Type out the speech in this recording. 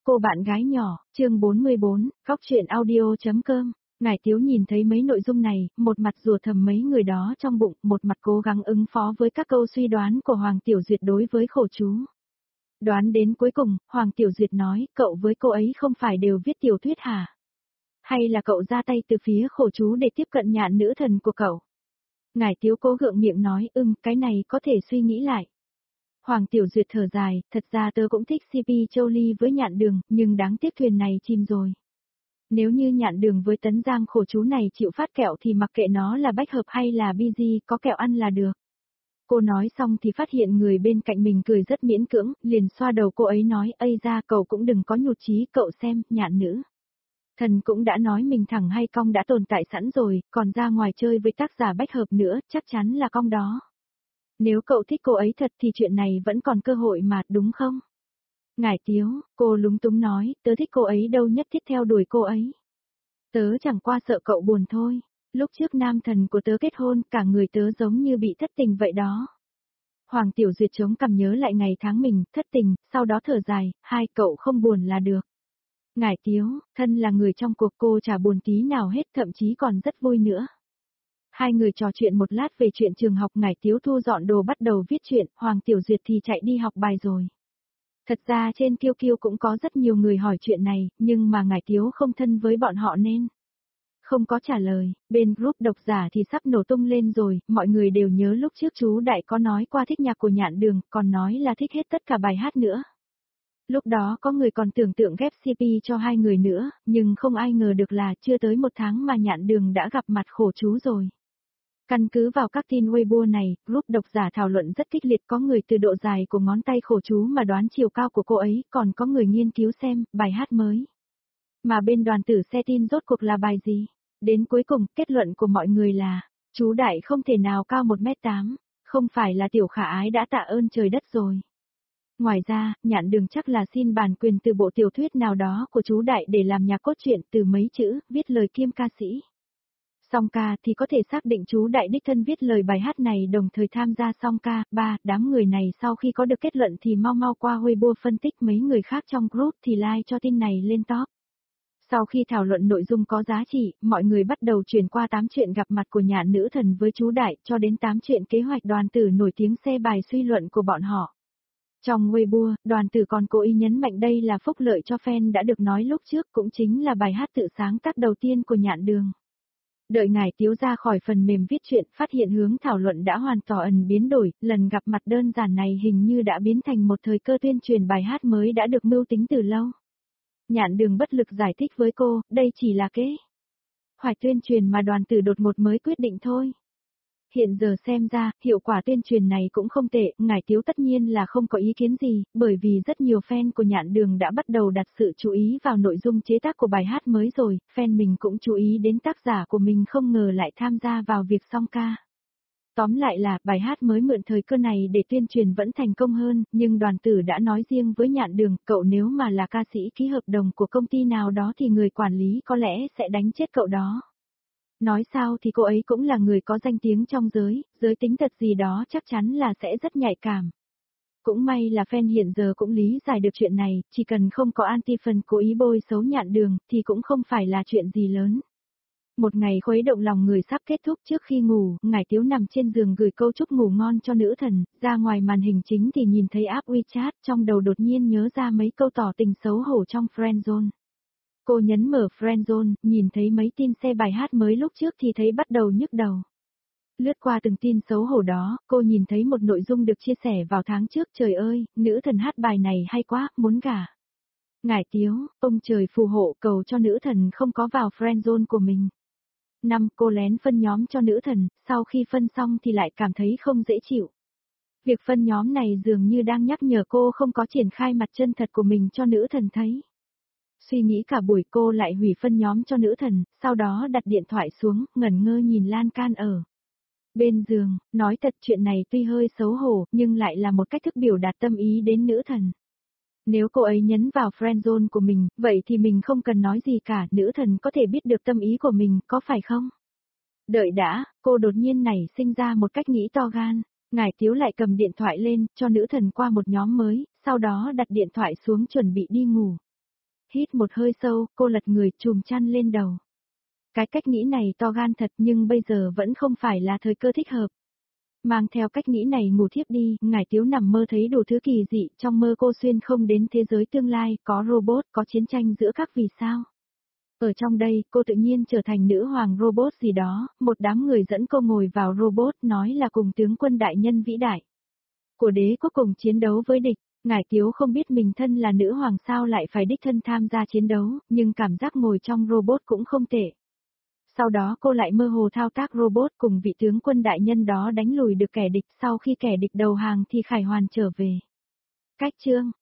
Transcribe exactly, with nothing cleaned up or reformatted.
cô bạn gái nhỏ, chương bốn mươi bốn, góc truyện audio.com. Ngải Tiếu nhìn thấy mấy nội dung này, một mặt rủa thầm mấy người đó trong bụng, một mặt cố gắng ứng phó với các câu suy đoán của Hoàng Tiểu Duyệt đối với khổ chú. Đoán đến cuối cùng, Hoàng Tiểu Duyệt nói, cậu với cô ấy không phải đều viết tiểu thuyết hả? Hay là cậu ra tay từ phía khổ chú để tiếp cận nhạn nữ thần của cậu? Ngải Tiếu cố gượng miệng nói, ừm, cái này có thể suy nghĩ lại. Hoàng Tiểu Duyệt thở dài, thật ra tớ cũng thích xê pê Châu Ly với nhạn đường, nhưng đáng tiếc thuyền này chìm rồi. Nếu như nhạn đường với tấn giang khổ chú này chịu phát kẹo thì mặc kệ nó là bách hợp hay là bi di, có kẹo ăn là được. Cô nói xong thì phát hiện người bên cạnh mình cười rất miễn cưỡng, liền xoa đầu cô ấy nói, ây ra cậu cũng đừng có nhụt chí, cậu xem, nhạn nữ thần cũng đã nói mình thẳng hay cong đã tồn tại sẵn rồi, còn ra ngoài chơi với tác giả bách hợp nữa, chắc chắn là cong đó. Nếu cậu thích cô ấy thật thì chuyện này vẫn còn cơ hội mà, đúng không? Ngải Tiếu, cô lúng túng nói, tớ thích cô ấy đâu nhất thiết theo đuổi cô ấy. Tớ chẳng qua sợ cậu buồn thôi. Lúc trước nam thần của tớ kết hôn, cả người tớ giống như bị thất tình vậy đó. Hoàng Tiểu Duyệt chống cằm nhớ lại ngày tháng mình, thất tình, sau đó thở dài, hai cậu không buồn là được. Ngải Tiếu, thân là người trong cuộc cô chả buồn tí nào hết, thậm chí còn rất vui nữa. Hai người trò chuyện một lát về chuyện trường học, Ngải Tiếu thu dọn đồ bắt đầu viết chuyện, Hoàng Tiểu Duyệt thì chạy đi học bài rồi. Thật ra trên Kiêu Kiêu cũng có rất nhiều người hỏi chuyện này, nhưng mà Ngải Tiếu không thân với bọn họ nên không có trả lời. Bên group độc giả thì sắp nổ tung lên rồi, mọi người đều nhớ lúc trước chú Đại có nói qua thích nhạc của nhạn đường, còn nói là thích hết tất cả bài hát nữa. Lúc đó có người còn tưởng tượng ghép xê pê cho hai người nữa, nhưng không ai ngờ được là chưa tới một tháng mà nhạn đường đã gặp mặt khổ chú rồi. Căn cứ vào các tin Weibo này, group độc giả thảo luận rất kịch liệt, có người từ độ dài của ngón tay khổ chú mà đoán chiều cao của cô ấy, còn có người nghiên cứu xem bài hát mới. Mà bên đoàn tử xe tin rốt cuộc là bài gì? Đến cuối cùng, kết luận của mọi người là, chú Đại không thể nào cao một mét tám, không phải là tiểu khả ái đã tạ ơn trời đất rồi. Ngoài ra, nhạn đường chắc là xin bản quyền từ bộ tiểu thuyết nào đó của chú Đại để làm nhạc cốt truyện từ mấy chữ, viết lời kiêm ca sĩ. Song ca thì có thể xác định chú Đại đích thân viết lời bài hát này đồng thời tham gia song ca. Ba, đám người này sau khi có được kết luận thì mau mau qua Weibo phân tích, mấy người khác trong group thì like cho tin này lên top. Sau khi thảo luận nội dung có giá trị, mọi người bắt đầu chuyển qua tám chuyện gặp mặt của nhạn nữ thần với chú Đại, cho đến tám chuyện kế hoạch đoàn tử nổi tiếng xe bài suy luận của bọn họ. Trong Weibo, đoàn tử còn cố ý nhấn mạnh đây là phúc lợi cho fan đã được nói lúc trước, cũng chính là bài hát tự sáng tác đầu tiên của nhạn đường. Đợi Ngải Tiếu ra khỏi phần mềm viết chuyện, phát hiện hướng thảo luận đã hoàn toàn biến đổi, lần gặp mặt đơn giản này hình như đã biến thành một thời cơ tuyên truyền bài hát mới đã được mưu tính từ lâu. Nhạn đường bất lực giải thích với cô, đây chỉ là kế hoạch tuyên truyền mà đoàn tử đột ngột mới quyết định thôi. Hiện giờ xem ra, hiệu quả tuyên truyền này cũng không tệ, Ngải Tiếu tất nhiên là không có ý kiến gì, bởi vì rất nhiều fan của nhạn đường đã bắt đầu đặt sự chú ý vào nội dung chế tác của bài hát mới rồi, fan mình cũng chú ý đến tác giả của mình không ngờ lại tham gia vào việc song ca. Tóm lại là, bài hát mới mượn thời cơ này để tuyên truyền vẫn thành công hơn, nhưng đoàn tử đã nói riêng với nhạn đường, cậu nếu mà là ca sĩ ký hợp đồng của công ty nào đó thì người quản lý có lẽ sẽ đánh chết cậu đó. Nói sao thì cô ấy cũng là người có danh tiếng trong giới, giới tính thật gì đó chắc chắn là sẽ rất nhạy cảm. Cũng may là fan hiện giờ cũng lý giải được chuyện này, chỉ cần không có anti-fan cố ý bôi xấu nhạn đường thì cũng không phải là chuyện gì lớn. Một ngày khuấy động lòng người sắp kết thúc, trước khi ngủ, Ngải Tiếu nằm trên giường gửi câu chúc ngủ ngon cho nữ thần, ra ngoài màn hình chính thì nhìn thấy app WeChat, trong đầu đột nhiên nhớ ra mấy câu tỏ tình xấu hổ trong Friendzone. Cô nhấn mở Friendzone, nhìn thấy mấy tin xe bài hát mới lúc trước thì thấy bắt đầu nhức đầu. Lướt qua từng tin xấu hổ đó, cô nhìn thấy một nội dung được chia sẻ vào tháng trước, trời ơi, nữ thần hát bài này hay quá, muốn gả. Ngải Tiếu, ông trời phù hộ cầu cho nữ thần không có vào Friendzone của mình. Năm, cô lén phân nhóm cho nữ thần, sau khi phân xong thì lại cảm thấy không dễ chịu. Việc phân nhóm này dường như đang nhắc nhở cô không có triển khai mặt chân thật của mình cho nữ thần thấy. Suy nghĩ cả buổi cô lại hủy phân nhóm cho nữ thần, sau đó đặt điện thoại xuống, ngẩn ngơ nhìn lan can ở bên giường, nói thật chuyện này tuy hơi xấu hổ, nhưng lại là một cách thức biểu đạt tâm ý đến nữ thần. Nếu cô ấy nhấn vào friendzone của mình, vậy thì mình không cần nói gì cả, nữ thần có thể biết được tâm ý của mình, có phải không? Đợi đã, cô đột nhiên nảy sinh ra một cách nghĩ to gan. Ngải Tiếu lại cầm điện thoại lên, cho nữ thần qua một nhóm mới, sau đó đặt điện thoại xuống chuẩn bị đi ngủ. hít một hơi sâu, cô lật người chùm chăn lên đầu. Cái cách nghĩ này to gan thật nhưng bây giờ vẫn không phải là thời cơ thích hợp. Mang theo cách nghĩ này ngủ thiếp đi, ngải tiếu nằm mơ thấy đủ thứ kỳ dị, trong mơ cô xuyên không đến thế giới tương lai, có robot, có chiến tranh giữa các vì sao. Ở trong đây, cô tự nhiên trở thành nữ hoàng robot gì đó, một đám người dẫn cô ngồi vào robot nói là cùng tướng quân đại nhân vĩ đại. Của đế quốc cùng chiến đấu với địch, ngải tiếu không biết mình thân là nữ hoàng sao lại phải đích thân tham gia chiến đấu, nhưng cảm giác ngồi trong robot cũng không tệ. Sau đó cô lại mơ hồ thao tác robot cùng vị tướng quân đại nhân đó đánh lùi được kẻ địch sau khi kẻ địch đầu hàng thì khải hoàn trở về. Cách chương